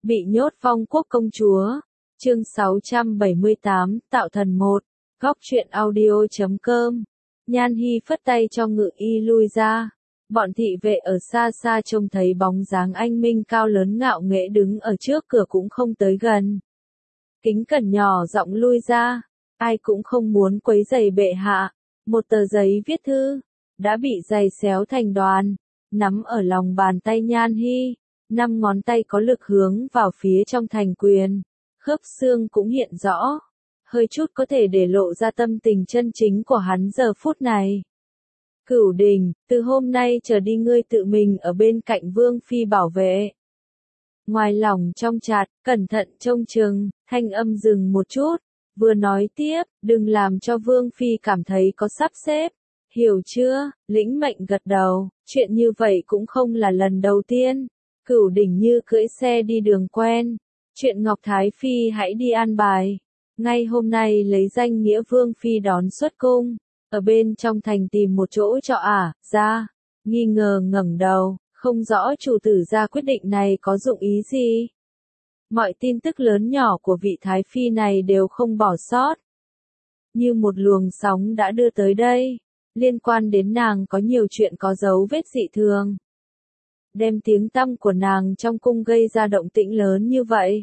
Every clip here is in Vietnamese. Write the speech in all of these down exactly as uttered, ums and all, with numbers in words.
Bị nhốt Phong Quốc công chúa. Chương sáu trăm bảy mươi tám, Tạo thần một. Góc truyện audio chấm com. Nhan Hi phất tay cho Ngự Y lui ra. Bọn thị vệ ở xa xa trông thấy bóng dáng anh minh cao lớn ngạo nghễ đứng ở trước cửa cũng không tới gần. Kính cẩn nhỏ giọng lui ra. Ai cũng không muốn quấy rầy bệ hạ. Một tờ giấy viết thư đã bị giày xéo thành đoàn, nắm ở lòng bàn tay Nhan Hi. Năm ngón tay có lực hướng vào phía trong thành quyền, khớp xương cũng hiện rõ, hơi chút có thể để lộ ra tâm tình chân chính của hắn giờ phút này. Cửu Đình, từ hôm nay trở đi ngươi tự mình ở bên cạnh Vương Phi bảo vệ. Ngoài lòng trong chặt, cẩn thận trông chừng, thanh âm dừng một chút, vừa nói tiếp, đừng làm cho Vương Phi cảm thấy có sắp xếp. Hiểu chưa? Lĩnh mệnh gật đầu, chuyện như vậy cũng không là lần đầu tiên. Cửu Đình như cưỡi xe đi đường quen. Chuyện Ngọc Thái Phi hãy đi an bài. Ngay hôm nay lấy danh nghĩa Vương Phi đón xuất cung. Ở bên trong thành tìm một chỗ trọ ả, ra. Nghi ngờ ngẩng đầu, không rõ chủ tử ra quyết định này có dụng ý gì. Mọi tin tức lớn nhỏ của vị Thái Phi này đều không bỏ sót. Như một luồng sóng đã đưa tới đây. Liên quan đến nàng có nhiều chuyện có dấu vết dị thường. Đem tiếng tăm của nàng trong cung gây ra động tĩnh lớn như vậy.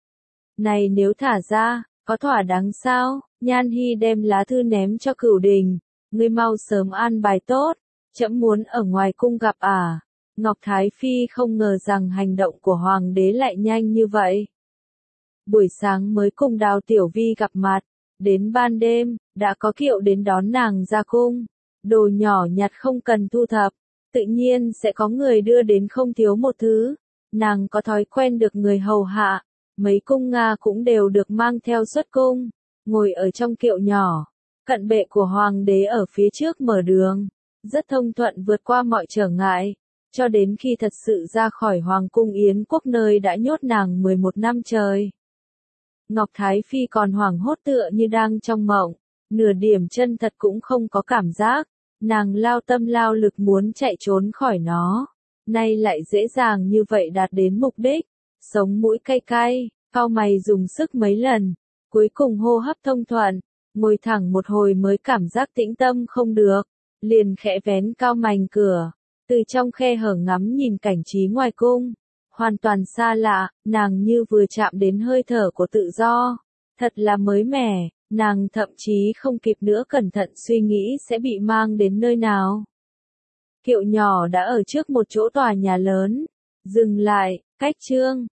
Này nếu thả ra, có thỏa đáng sao? Nhan Hi đem lá thư ném cho Cửu Đình. Ngươi mau sớm an bài tốt, trẫm muốn ở ngoài cung gặp ả. À. Ngọc Thái Phi không ngờ rằng hành động của Hoàng đế lại nhanh như vậy. Buổi sáng mới cùng Đào Tiểu Vi gặp mặt, đến ban đêm, đã có kiệu đến đón nàng ra cung. Đồ nhỏ nhặt không cần thu thập. Tự nhiên sẽ có người đưa đến không thiếu một thứ. Nàng có thói quen được người hầu hạ. Mấy cung Nga cũng đều được mang theo xuất cung. Ngồi ở trong kiệu nhỏ. Cận bệ của hoàng đế ở phía trước mở đường. Rất thông thuận vượt qua mọi trở ngại. Cho đến khi thật sự ra khỏi hoàng cung Yến Quốc nơi đã nhốt nàng mười một năm trời. Ngọc Thái Phi còn hoảng hốt tựa như đang trong mộng. Nửa điểm chân thật cũng không có cảm giác. Nàng lao tâm lao lực muốn chạy trốn khỏi nó. Nay lại dễ dàng như vậy đạt đến mục đích. Sống mũi cay cay, cau mày dùng sức mấy lần. Cuối cùng hô hấp thông thuận. Ngồi thẳng một hồi mới cảm giác tĩnh tâm không được. Liền khẽ vén cao mành cửa. Từ trong khe hở ngắm nhìn cảnh trí ngoài cung. Hoàn toàn xa lạ, nàng như vừa chạm đến hơi thở của tự do. Thật là mới mẻ. Nàng thậm chí không kịp nữa cẩn thận suy nghĩ sẽ bị mang đến nơi nào. Kiệu nhỏ đã ở trước một chỗ tòa nhà lớn. Dừng lại, cách trương,